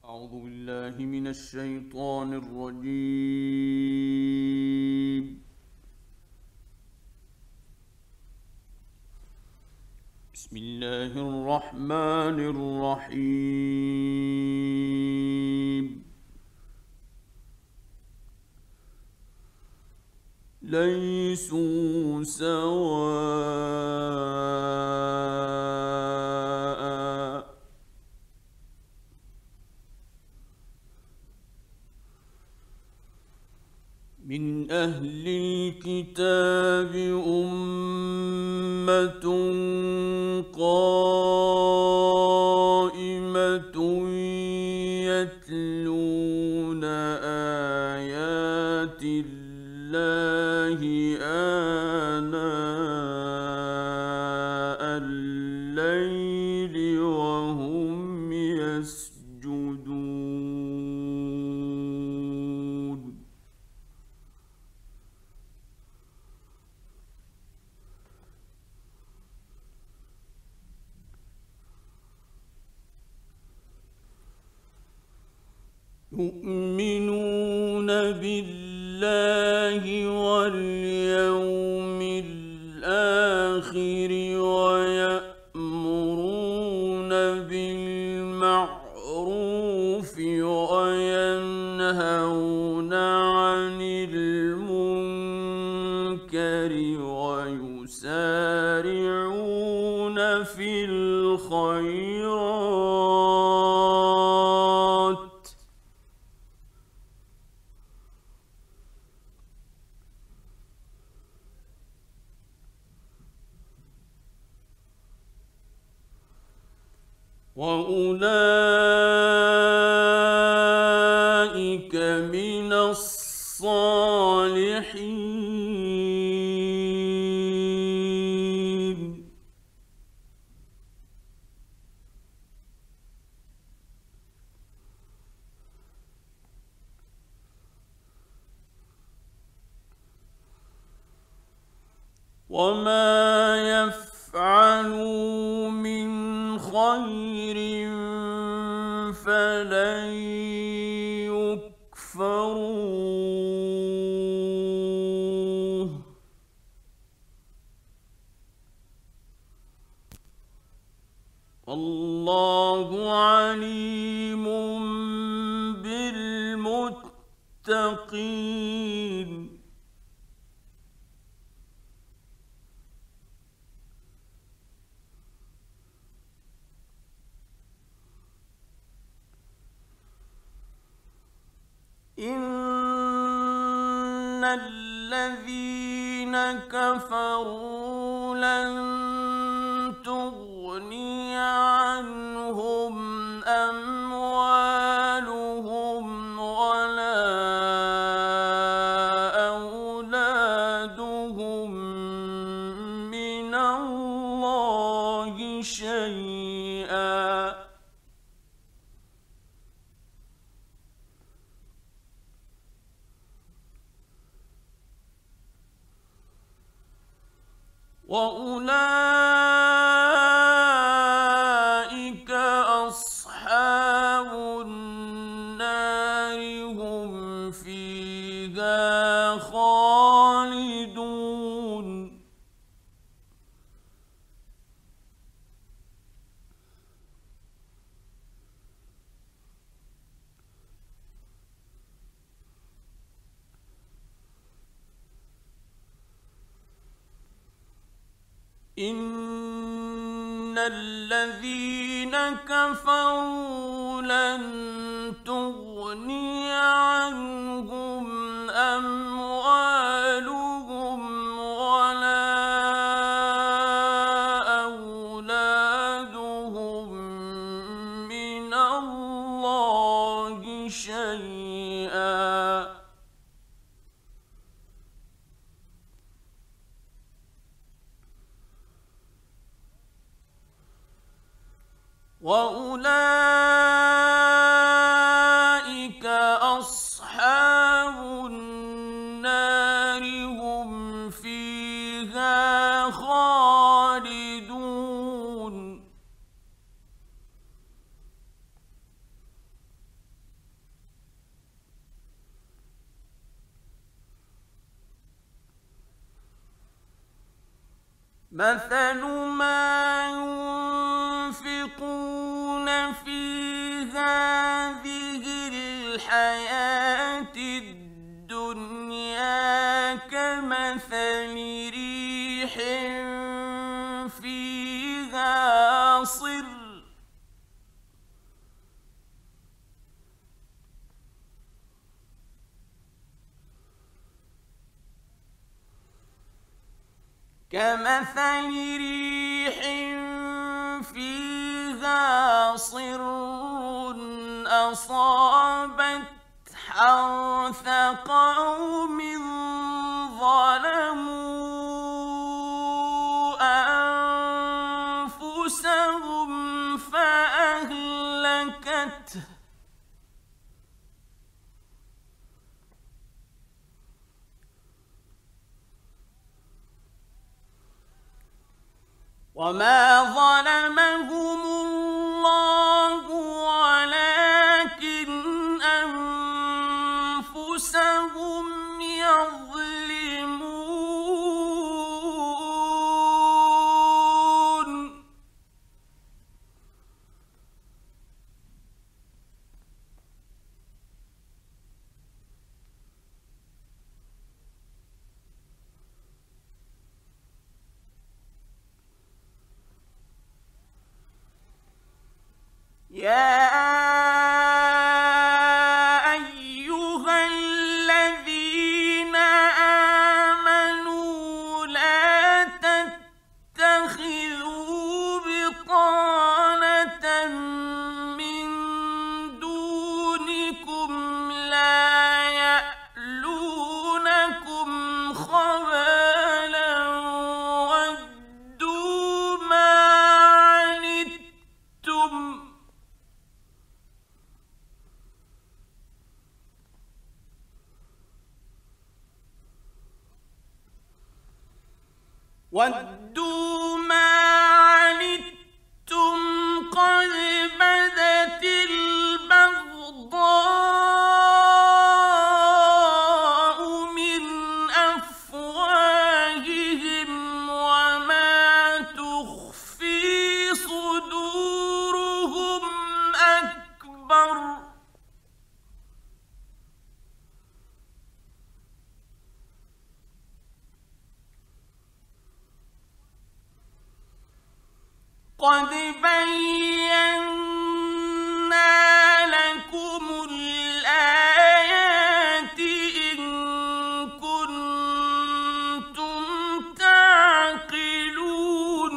أعوذ بالله من الشيطان الرجيم. بسم الله الرحمن الرحيم. ليسوا سواء من أهل الكتاب أمة قائمة يتلون آيات الله آناء الليل وهم يسجدون. يؤمنون بالله واليوم الآخر ويأمرون بالمعروف وينهون عن المنكر ويسارعون في الخيرات وأولئك من الصالحين. وما يفعلوا من خير فلن يكفروه والله عليم بالمتقين. إن الذين كفروا لن تغني عنهم أموالهم ولا أولادهم من الله شيئا وأولئك أصحاب النار هم فيها خالدون. إن الذين كفروا لن تغني عنهم أموالهم ولا أولادهم من الله شيئا وأولئك أصحاب النار هم فيها خالدون. مثل ما ينفقون في هذه الحياة الدنيا كمثل ريح فيها صر أصابت حرث قوم ظلموا أنفسهم فأهلكته وما ظلمهم الله ولكن أنفسهم يظلمون يا أيها الذين آمنوا لا تتخذوا بطانة من دونكم لا يألونكم خبالا ودوا ما عنتم قد بدت البغضاء من أفواههم وما تخفي صدورهم أكبر قد بينا لكم الآيات إن كنتم تعقلون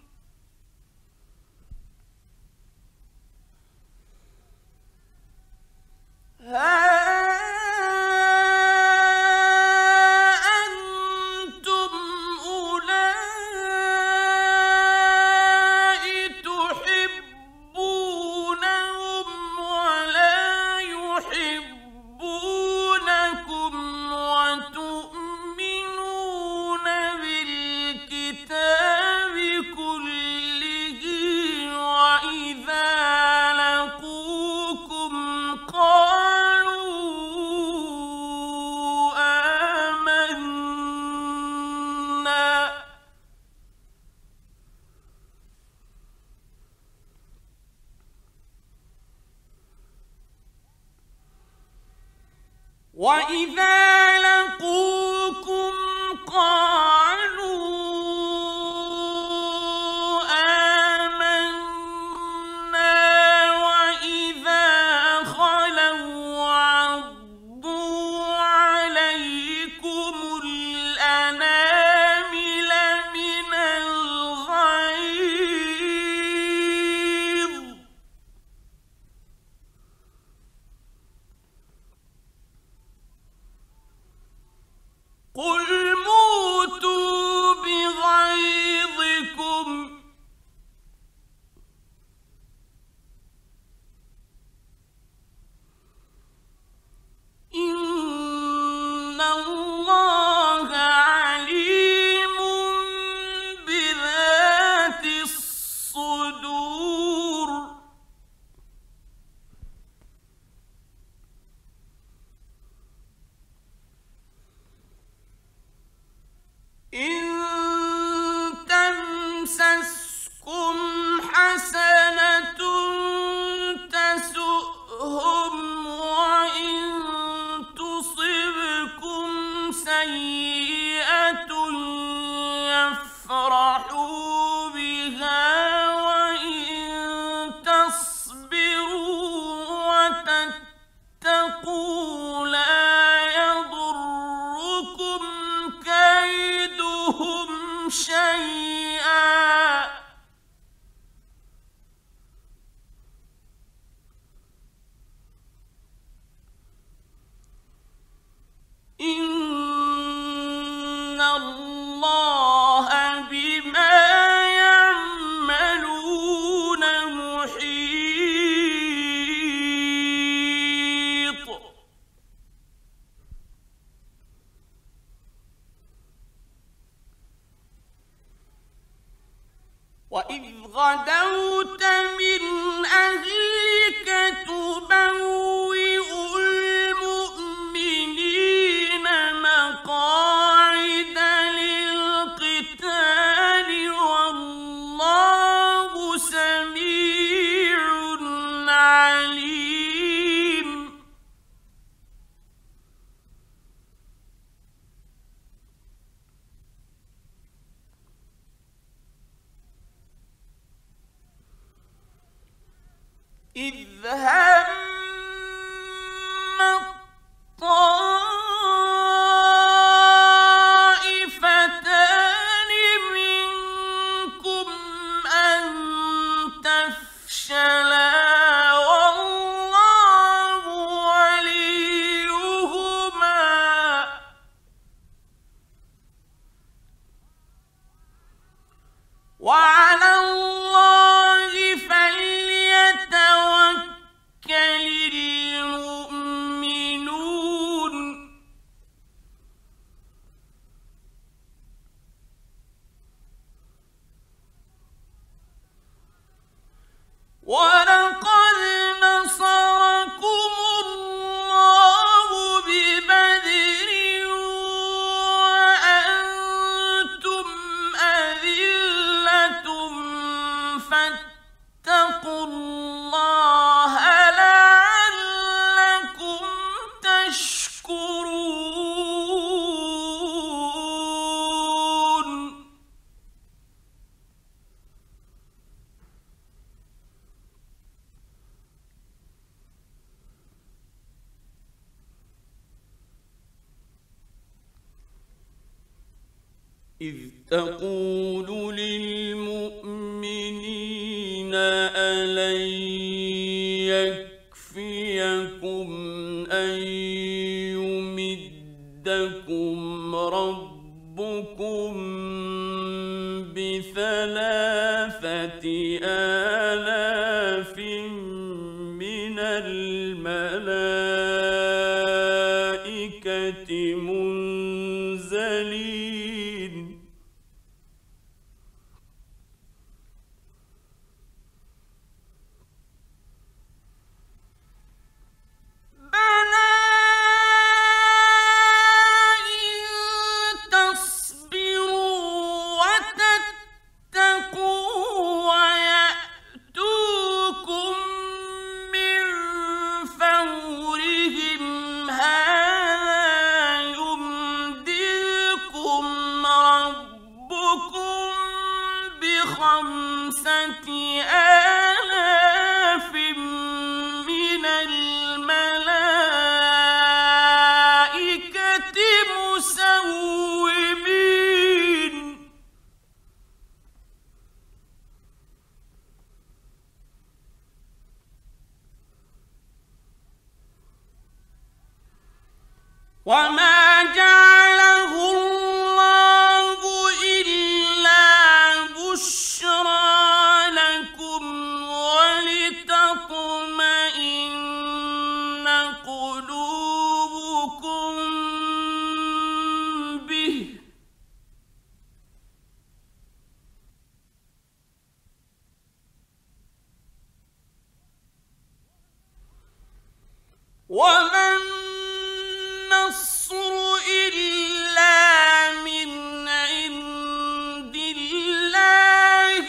وإذا لقوكم قالوا آمنا وإذا خلوا عضوا عليكم الأنامل من الغيظ غدوت من أهلك تبوئ المؤمنين مقاعد للقتال والله سميع عليم. إذ هم الطائفتان منكم أن تفشلا والله وليهما وعلى الله فليتوكل المؤمنون. ولقد نصركم الله ببدر وأنتم أذلة فاتقوا الله لعلكم تشكرون. إذ تقول للمؤمنين ألن يكفيكم أن يمدكم ربكم ب3,000 آلاف من الملائكة منزلين. بلى إن تصبروا وتتقوا ويأتوكم من فورهم هذا يمددكم ربكم ب5,000 من الملائكة مسومين. وما جعله الله إلا بشرى لكم ولتطمئن قلوبكم به وما النصر إلا من عند الله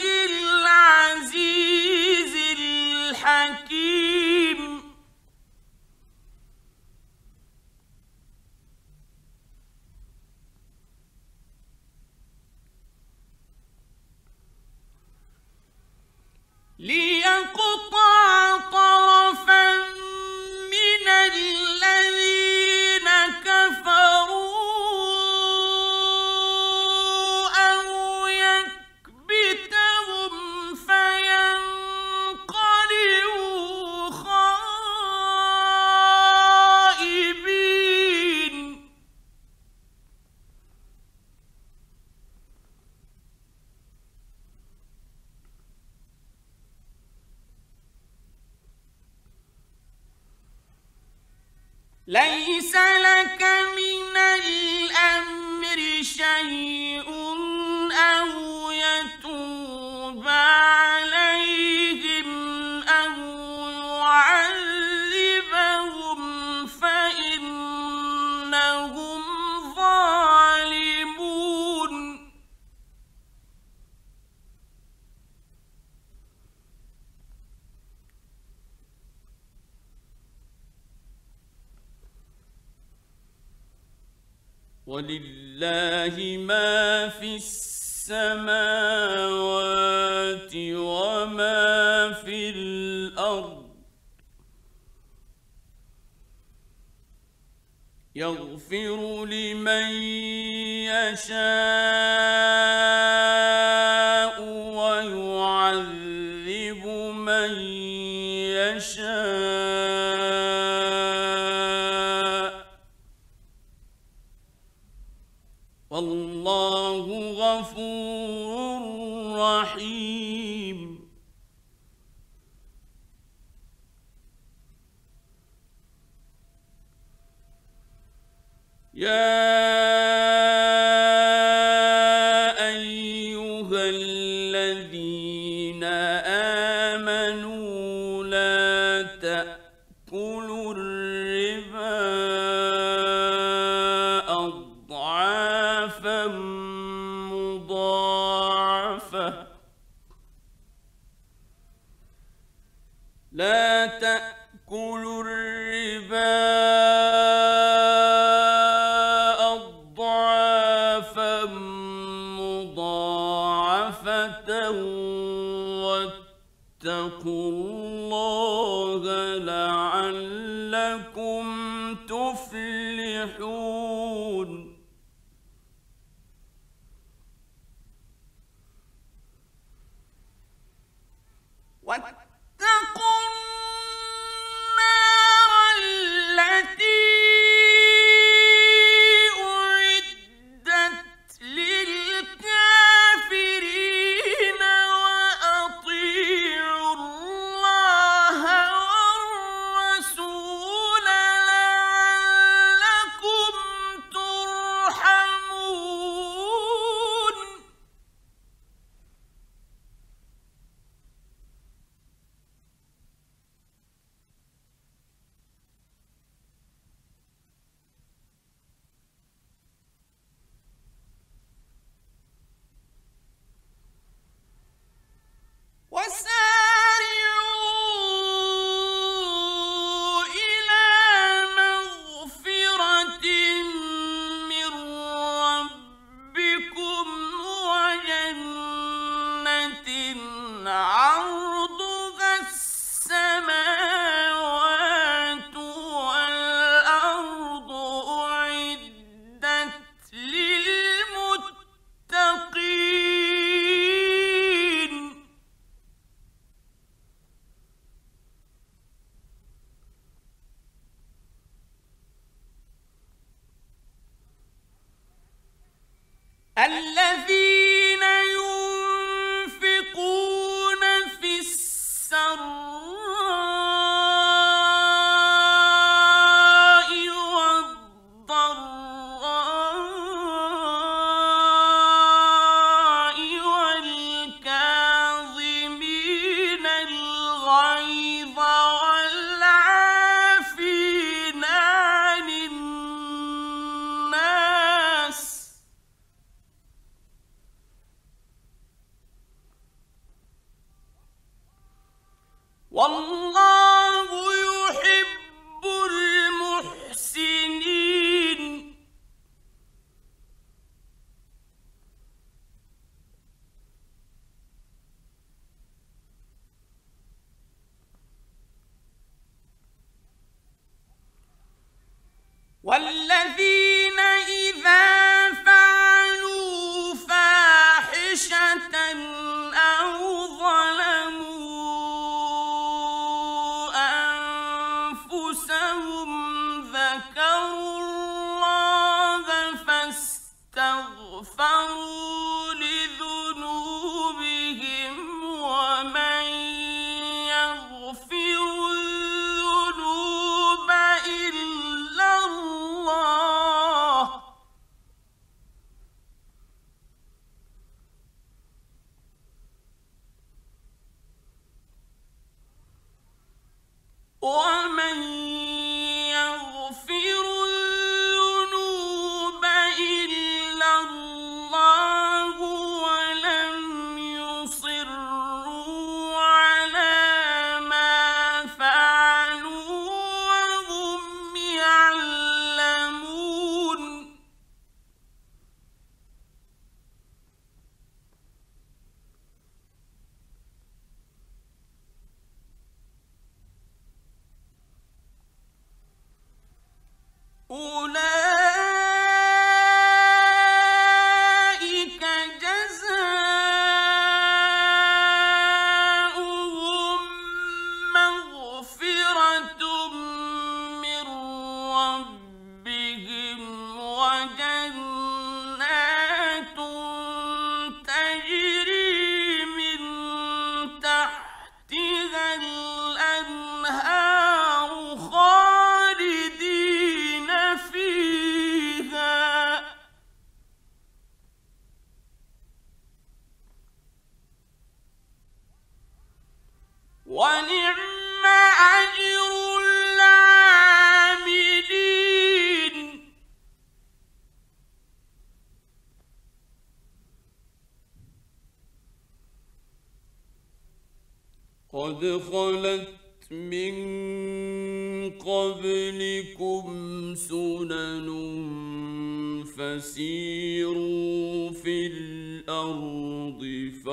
العزيز الحكيم. ليقطع طرفا من الذين كفروا أو يكبتهم فينقلبوا خائبين. ليس لك من الأمر شيء أو يتوب عليهم ولله ما في السماوات وما في الأرض يغفر لمن يشاء ويعذب من يشاء والله غفور رحيم. يا أيها الذين آمنوا لا تأكلوا الربا أضعافا مضاعفة لا تأكلوا الربا أضعافا مضاعفة واتقوا الله لعلكم تفلحون. واتقوا النار التي أعدت للكافرين وأطيعوا الله والرسول لعلكم ترحمون. وسارعوا إلى مغفرة من ربكم وجنة عرضها السماوات والأرض أعدت للمتقين. الذين ينفقون في السراء والضراء والكاظمين الغيظ والعافين عن الناس والله يحب المحسنين. والذين إذا فعلوا فاحشة أو ظلموا أنفسهم ذكروا الله فاستغفروا لذنوبهم ومن يغفر الذنوب إلا الله ومن يغفر الذنوب إلا الله ولم يصروا على ما فعلوا وهم يعلمون. أولئك جزاؤهم مغفرة من ربهم وجنات تجري من تحتها الأنهار خالدين فيها ونعم أجر العاملين. قد خلت من قبلكم سنن فسيروا في الأرض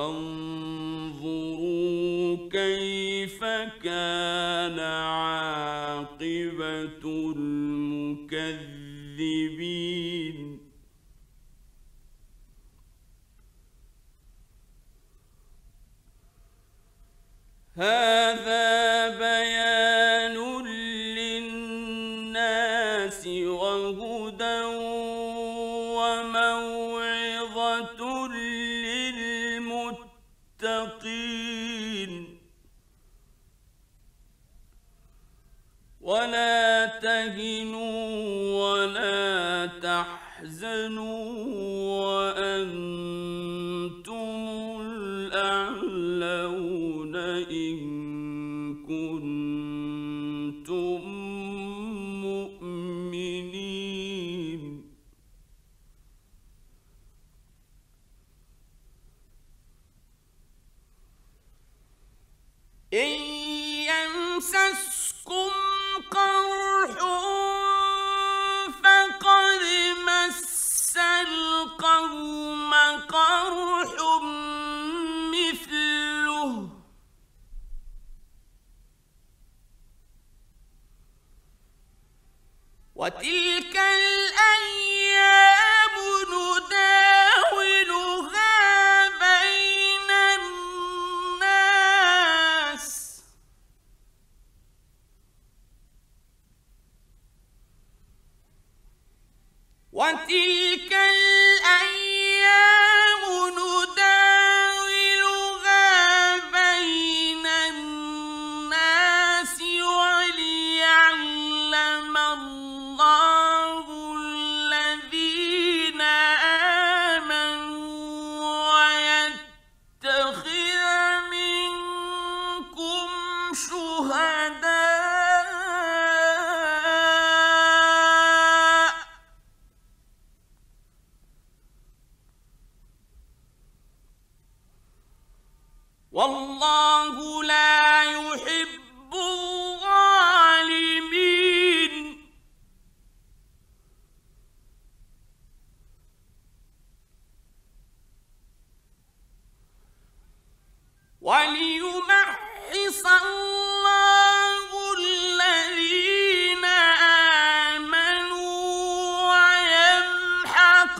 فانظروا كيف كان عاقبة المكذبين. هذا بيان للناس وهدى وموعظة للمتقين. ولا تهنوا ولا تحزنوا وأنتم الأعلون إن كنتم مؤمنين. إن يمسسكم قرح فقد مس القوم قرح مثله وتلك الأيام نداولها بين الناس وتلك الأيام نداولها بين الناس وليعلم الله الذين آمنوا ويتخذ منكم شهداء والله لا يحب الظالمين. وليمحص الله الذين آمنوا ويمحق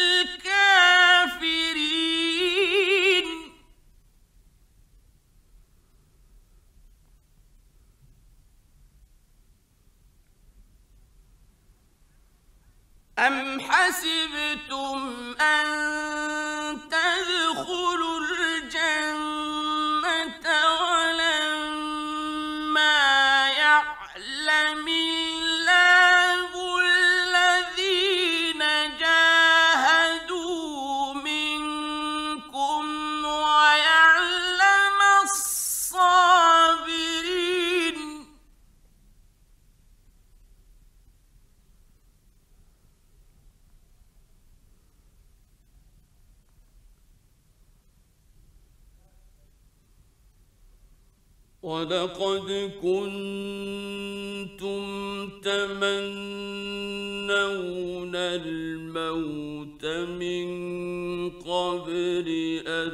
الكافرين. أم حسبتم أن تدخلوا الجنة ولما يعلم الله الذين جاهدوا منكم ويعلم الصابرين. ولقد كنتم تمنون الموت من قبل أن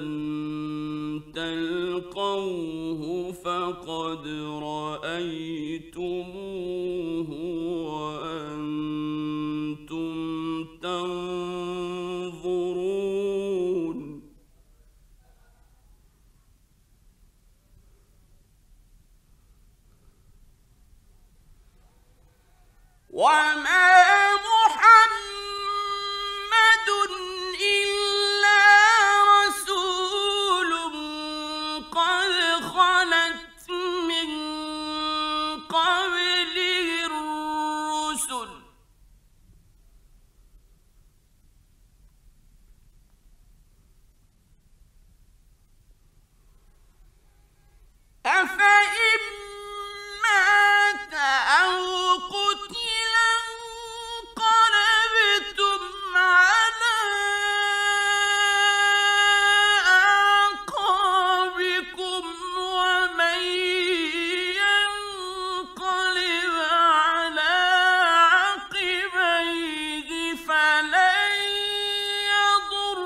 تلقوه فقد رأيتموه وأنتم وما محمد إلا رسول قد خلت من قبله الرسل أفإن مات أو قتل انقلبتم على أعقابكم ومن ينقلب على عقبيه فلن يضر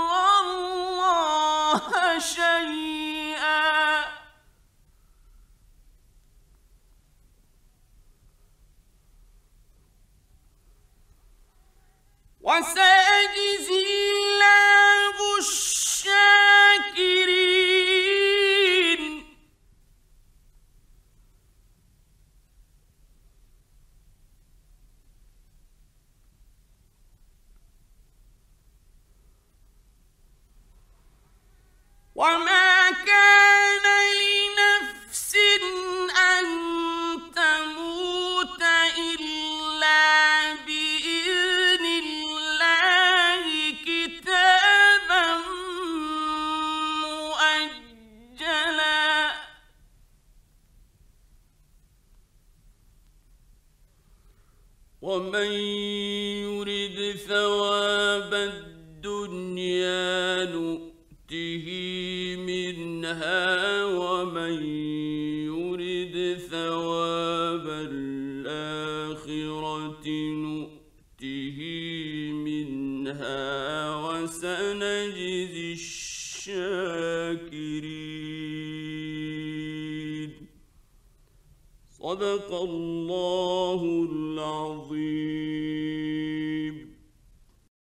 الله شيئا وسيجزي الله الشاكرين وما كان لنفس أن تموت إلا بإذن الله كتابا مؤجلا ومن يرد ثواب الدنيا نؤته منها ومن يرد ثواب الآخرة نؤته منها وسنجزي الشاكرين صدق الله العظيم.